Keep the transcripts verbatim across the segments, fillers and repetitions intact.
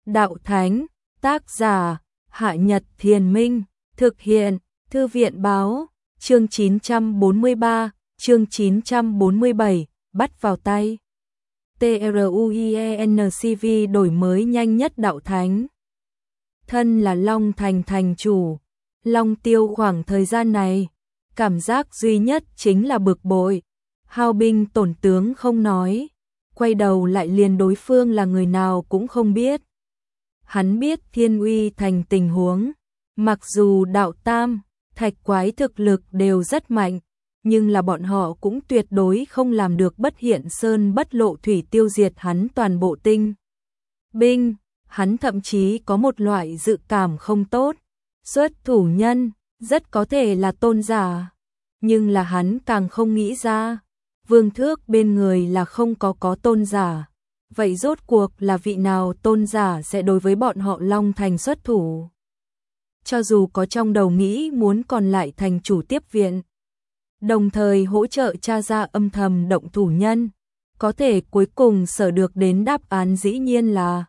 Đạo Thánh, tác giả, Hạ Nhật Thiền Minh, thực hiện, Thư viện Báo, chương chín trăm bốn mươi ba, chương chín trăm bốn mươi bảy, bắt vào tay. TRUIENCV đổi mới nhanh nhất Đạo Thánh. Thân là Long Thành thành chủ, Long Tiêu khoảng thời gian này, cảm giác duy nhất chính là bực bội, hao binh tổn tướng không nói, quay đầu lại liền đối phương là người nào cũng không biết. Hắn biết Thiên Uy Thành tình huống, mặc dù Đạo Tam, Thạch Quái thực lực đều rất mạnh, nhưng là bọn họ cũng tuyệt đối không làm được bất hiện sơn bất lộ thủy tiêu diệt hắn toàn bộ tinh binh. Hắn thậm chí có một loại dự cảm không tốt, xuất thủ nhân rất có thể là tôn giả, nhưng là hắn càng không nghĩ ra, Vương Thước bên người là không có có tôn giả, vậy rốt cuộc là vị nào tôn giả sẽ đối với bọn họ Long Thành xuất thủ? Cho dù có trong đầu nghĩ muốn còn lại thành chủ tiếp viện, đồng thời hỗ trợ tra ra âm thầm động thủ nhân, có thể cuối cùng sở được đến đáp án dĩ nhiên là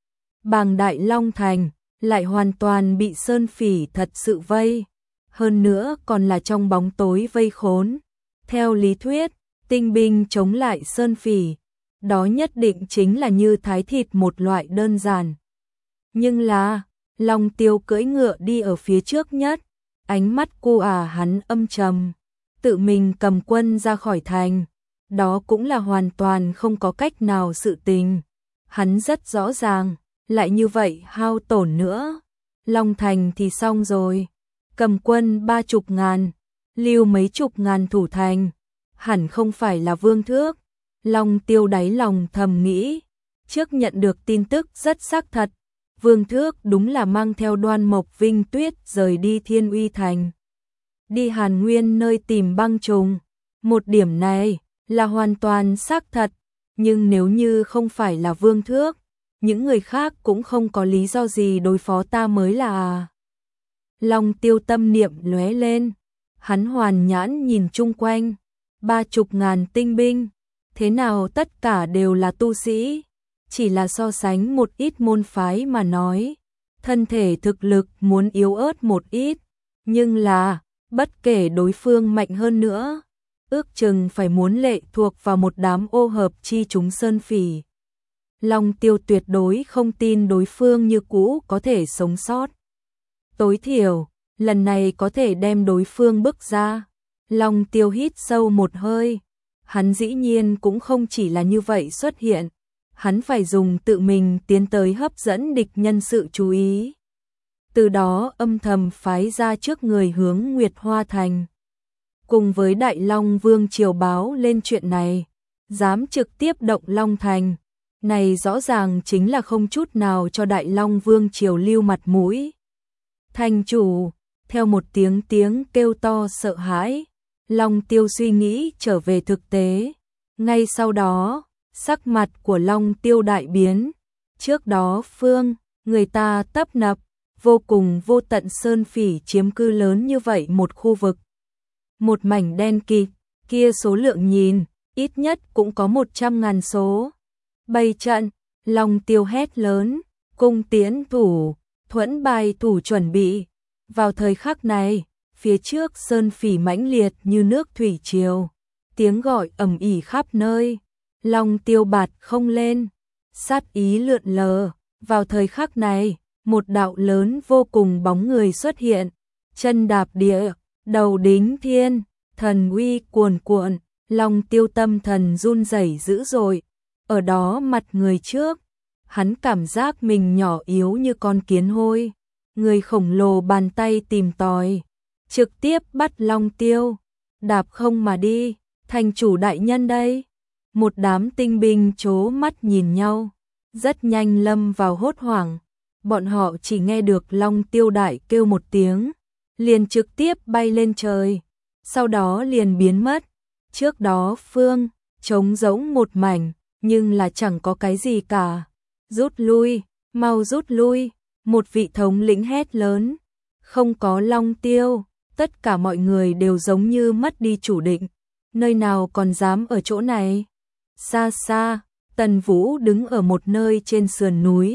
Bàng Đại Long Thành lại hoàn toàn bị sơn phỉ thật sự vây, hơn nữa còn là trong bóng tối vây khốn. Theo lý thuyết, tinh binh chống lại sơn phỉ, đó nhất định chính là như thái thịt một loại đơn giản. Nhưng là, Long Tiêu cưỡi ngựa đi ở phía trước nhất, ánh mắt cô à hắn âm trầm, tự mình cầm quân ra khỏi thành, đó cũng là hoàn toàn không có cách nào sự tình. Hắn rất rõ ràng, lại như vậy hao tổn nữa, Long Thành thì xong rồi, cầm quân ba chục ngàn, lưu mấy chục ngàn thủ thành, hẳn không phải là Vương Thước. Long Tiêu đáy lòng thầm nghĩ, trước nhận được tin tức rất xác thật, Vương Thước đúng là mang theo Đoan Mộc Vinh Tuyết rời đi Thiên Uy Thành, đi Hàn Nguyên nơi tìm băng trùng. Một điểm này là hoàn toàn xác thật, nhưng nếu như không phải là Vương Thước, những người khác cũng không có lý do gì đối phó ta mới là. Long Tiêu tâm niệm lóe lên, hắn hoàn nhãn nhìn chung quanh, ba chục ngàn tinh binh, thế nào tất cả đều là tu sĩ, chỉ là so sánh một ít môn phái mà nói, thân thể thực lực muốn yếu ớt một ít, nhưng là, bất kể đối phương mạnh hơn nữa, ước chừng phải muốn lệ thuộc vào một đám ô hợp chi chúng sơn phỉ. Long Tiêu tuyệt đối không tin đối phương như cũ có thể sống sót. Tối thiểu, lần này có thể đem đối phương bức ra. Long Tiêu hít sâu một hơi, hắn dĩ nhiên cũng không chỉ là như vậy xuất hiện, hắn phải dùng tự mình tiến tới hấp dẫn địch nhân sự chú ý. Từ đó âm thầm phái ra trước người hướng Nguyệt Hoa Thành. Cùng với Đại Long Vương triều báo lên chuyện này, dám trực tiếp động Long Thành, này rõ ràng chính là không chút nào cho Đại Long Vương triều lưu mặt mũi. Thành chủ, theo một tiếng tiếng kêu to sợ hãi, Long Tiêu suy nghĩ trở về thực tế. Ngay sau đó, sắc mặt của Long Tiêu đại biến. Trước đó phương, người ta tấp nập, vô cùng vô tận sơn phỉ chiếm cư lớn như vậy một khu vực. Một mảnh đen kịt, kia số lượng nhìn, ít nhất cũng có một trăm ngàn số. Bày trận, Long Tiêu hét lớn, cung tiến thủ, thuẫn bài thủ chuẩn bị. Vào thời khắc này, phía trước sơn phỉ mãnh liệt như nước thủy triều, tiếng gọi ầm ĩ khắp nơi. Long Tiêu bạt không lên, sát ý lượn lờ. Vào thời khắc này, một đạo lớn vô cùng bóng người xuất hiện, chân đạp địa, đầu đính thiên, thần uy cuồn cuộn. Long Tiêu tâm thần run rẩy dữ dội. Ở đó mặt người trước, hắn cảm giác mình nhỏ yếu như con kiến hôi, người khổng lồ bàn tay tìm tòi, trực tiếp bắt Long Tiêu, đạp không mà đi. Thành chủ đại nhân đây. Một đám tinh binh trố mắt nhìn nhau, rất nhanh lâm vào hốt hoảng. Bọn họ chỉ nghe được Long Tiêu đại kêu một tiếng, liền trực tiếp bay lên trời, sau đó liền biến mất. Trước đó phương, trống rỗng một mảnh, nhưng là chẳng có cái gì cả. Rút lui, mau rút lui, một vị thống lĩnh hét lớn. Không có Long Tiêu, tất cả mọi người đều giống như mất đi chủ định, nơi nào còn dám ở chỗ này. Xa xa, Tần Vũ đứng ở một nơi trên sườn núi,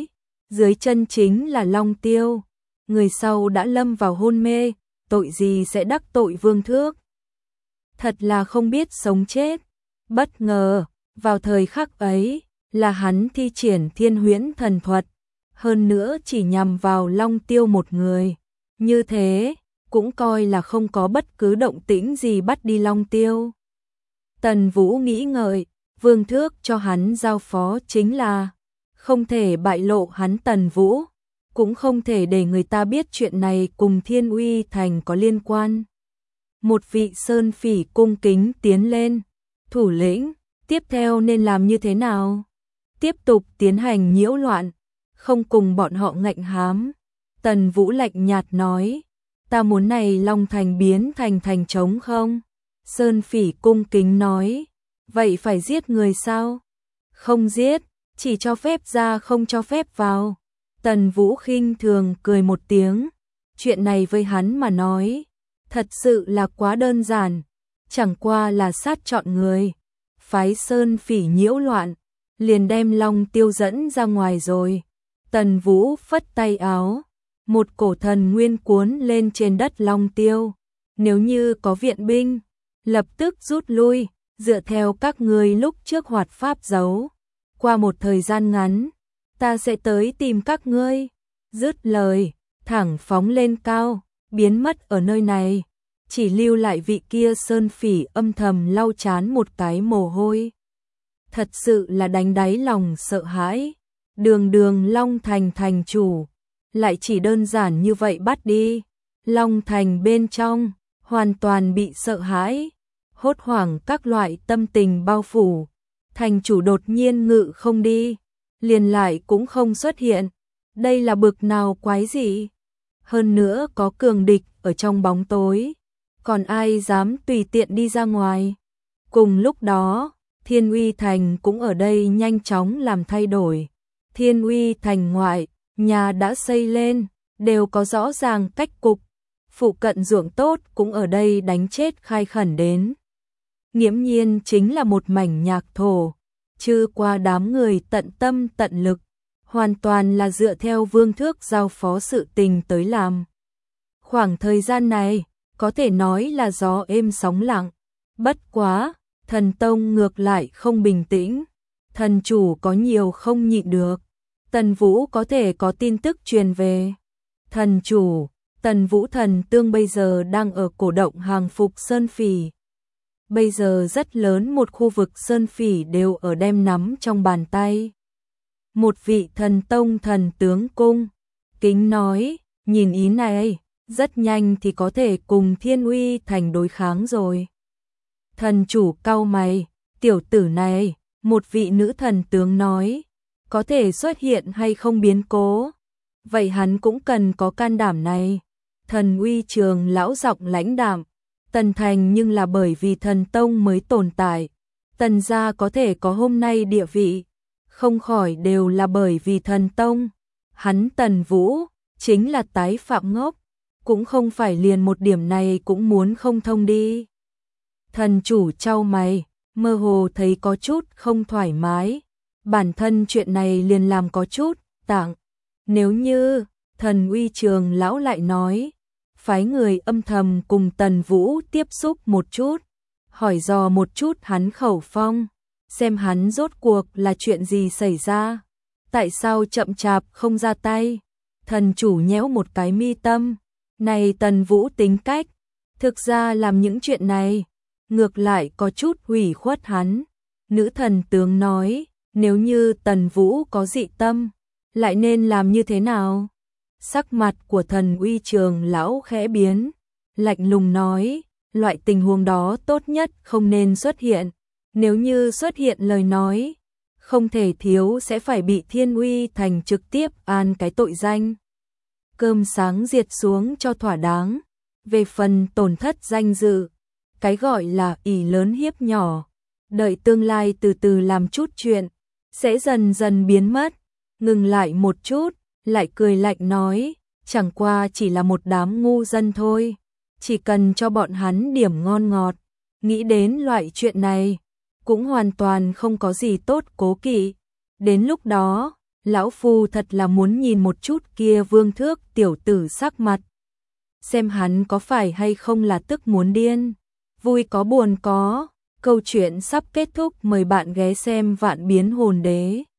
dưới chân chính là Long Tiêu, người sau đã lâm vào hôn mê, tội gì sẽ đắc tội Vương Thước. Thật là không biết sống chết. Bất ngờ, vào thời khắc ấy, là hắn thi triển Thiên Huyễn thần thuật, hơn nữa chỉ nhằm vào Long Tiêu một người. Như thế, cũng coi là không có bất cứ động tĩnh gì bắt đi Long Tiêu. Tần Vũ nghĩ ngợi, Vương Thước cho hắn giao phó chính là không thể bại lộ hắn Tần Vũ, cũng không thể để người ta biết chuyện này cùng Thiên Uy Thành có liên quan. Một vị sơn phỉ cung kính tiến lên, thủ lĩnh, tiếp theo nên làm như thế nào? Tiếp tục tiến hành nhiễu loạn, không cùng bọn họ ngạnh hám. Tần Vũ lạnh nhạt nói, ta muốn này Long Thành biến thành thành trống không? Sơn phỉ cung kính nói, vậy phải giết người sao? Không giết, chỉ cho phép ra không cho phép vào. Tần Vũ khinh thường cười một tiếng, chuyện này với hắn mà nói, thật sự là quá đơn giản, chẳng qua là sát chọn người. Phái sơn phỉ nhiễu loạn, liền đem Long Tiêu dẫn ra ngoài rồi. Tần Vũ phất tay áo, một cổ thần nguyên cuốn lên trên đất Long Tiêu. Nếu như có viện binh, lập tức rút lui, dựa theo các ngươi lúc trước hoạt pháp giấu. Qua một thời gian ngắn, ta sẽ tới tìm các ngươi. Dứt lời, thẳng phóng lên cao, biến mất ở nơi này. Chỉ lưu lại vị kia sơn phỉ âm thầm lau chán một cái mồ hôi. Thật sự là đánh đáy lòng sợ hãi. Đường đường Long Thành thành chủ, lại chỉ đơn giản như vậy bắt đi. Long Thành bên trong, hoàn toàn bị sợ hãi. Hốt hoảng các loại tâm tình bao phủ. Thành chủ đột nhiên ngự không đi, liền lại cũng không xuất hiện. Đây là bực nào quái gì? Hơn nữa có cường địch ở trong bóng tối, còn ai dám tùy tiện đi ra ngoài. Cùng lúc đó, Thiên Uy Thành cũng ở đây nhanh chóng làm thay đổi. Thiên Uy Thành ngoại, nhà đã xây lên, đều có rõ ràng cách cục. Phụ cận ruộng tốt cũng ở đây đánh chết khai khẩn đến. Nghiễm nhiên chính là một mảnh nhạc thổ, chứ qua đám người tận tâm tận lực, hoàn toàn là dựa theo Vương Thước giao phó sự tình tới làm. Khoảng thời gian này, có thể nói là gió êm sóng lặng. Bất quá, thần tông ngược lại không bình tĩnh. Thần chủ có nhiều không nhịn được. Tần Vũ có thể có tin tức truyền về. Thần chủ, Tần Vũ thần tương bây giờ đang ở cổ động hàng phục sơn phỉ. Bây giờ rất lớn một khu vực sơn phỉ đều ở đem nắm trong bàn tay. Một vị thần tông thần tướng cung, kính nói, nhìn ý này, rất nhanh thì có thể cùng Thiên Uy Thành đối kháng rồi. Thần chủ cau mày, tiểu tử này, một vị nữ thần tướng nói, có thể xuất hiện hay không biến cố. Vậy hắn cũng cần có can đảm này. Thần Uy Trường lão giọng lãnh đạm, Tần Thành nhưng là bởi vì thần tông mới tồn tại. Tần gia có thể có hôm nay địa vị, không khỏi đều là bởi vì thần tông. Hắn Tần Vũ, chính là tái phạm ngốc, cũng không phải liền một điểm này cũng muốn không thông đi. Thần chủ chau mày, mơ hồ thấy có chút không thoải mái. Bản thân chuyện này liền làm có chút tạng. Nếu như, thần Uy Trường lão lại nói, phái người âm thầm cùng Tần Vũ tiếp xúc một chút, hỏi dò một chút hắn khẩu phong, xem hắn rốt cuộc là chuyện gì xảy ra, tại sao chậm chạp không ra tay. Thần chủ nhéo một cái mi tâm, này Tần Vũ tính cách, thực ra làm những chuyện này, ngược lại có chút hủy khuất hắn. Nữ thần tướng nói, nếu như Tần Vũ có dị tâm, lại nên làm như thế nào? Sắc mặt của thần Uy Trường lão khẽ biến, lạnh lùng nói, loại tình huống đó tốt nhất không nên xuất hiện. Nếu như xuất hiện lời nói, không thể thiếu sẽ phải bị Thiên Uy Thành trực tiếp an cái tội danh. Cơm sáng diệt xuống cho thỏa đáng. Về phần tổn thất danh dự, cái gọi là ỷ lớn hiếp nhỏ, đợi tương lai từ từ làm chút chuyện, sẽ dần dần biến mất. Ngừng lại một chút, lại cười lạnh nói, chẳng qua chỉ là một đám ngu dân thôi, chỉ cần cho bọn hắn điểm ngon ngọt, nghĩ đến loại chuyện này, cũng hoàn toàn không có gì tốt cố kỵ. Đến lúc đó, Lão Phu thật là muốn nhìn một chút kia Vương Thước tiểu tử sắc mặt. Xem hắn có phải hay không là tức muốn điên. Vui có buồn có. Câu chuyện sắp kết thúc, mời bạn ghé xem Vạn Biến Hồn Đế.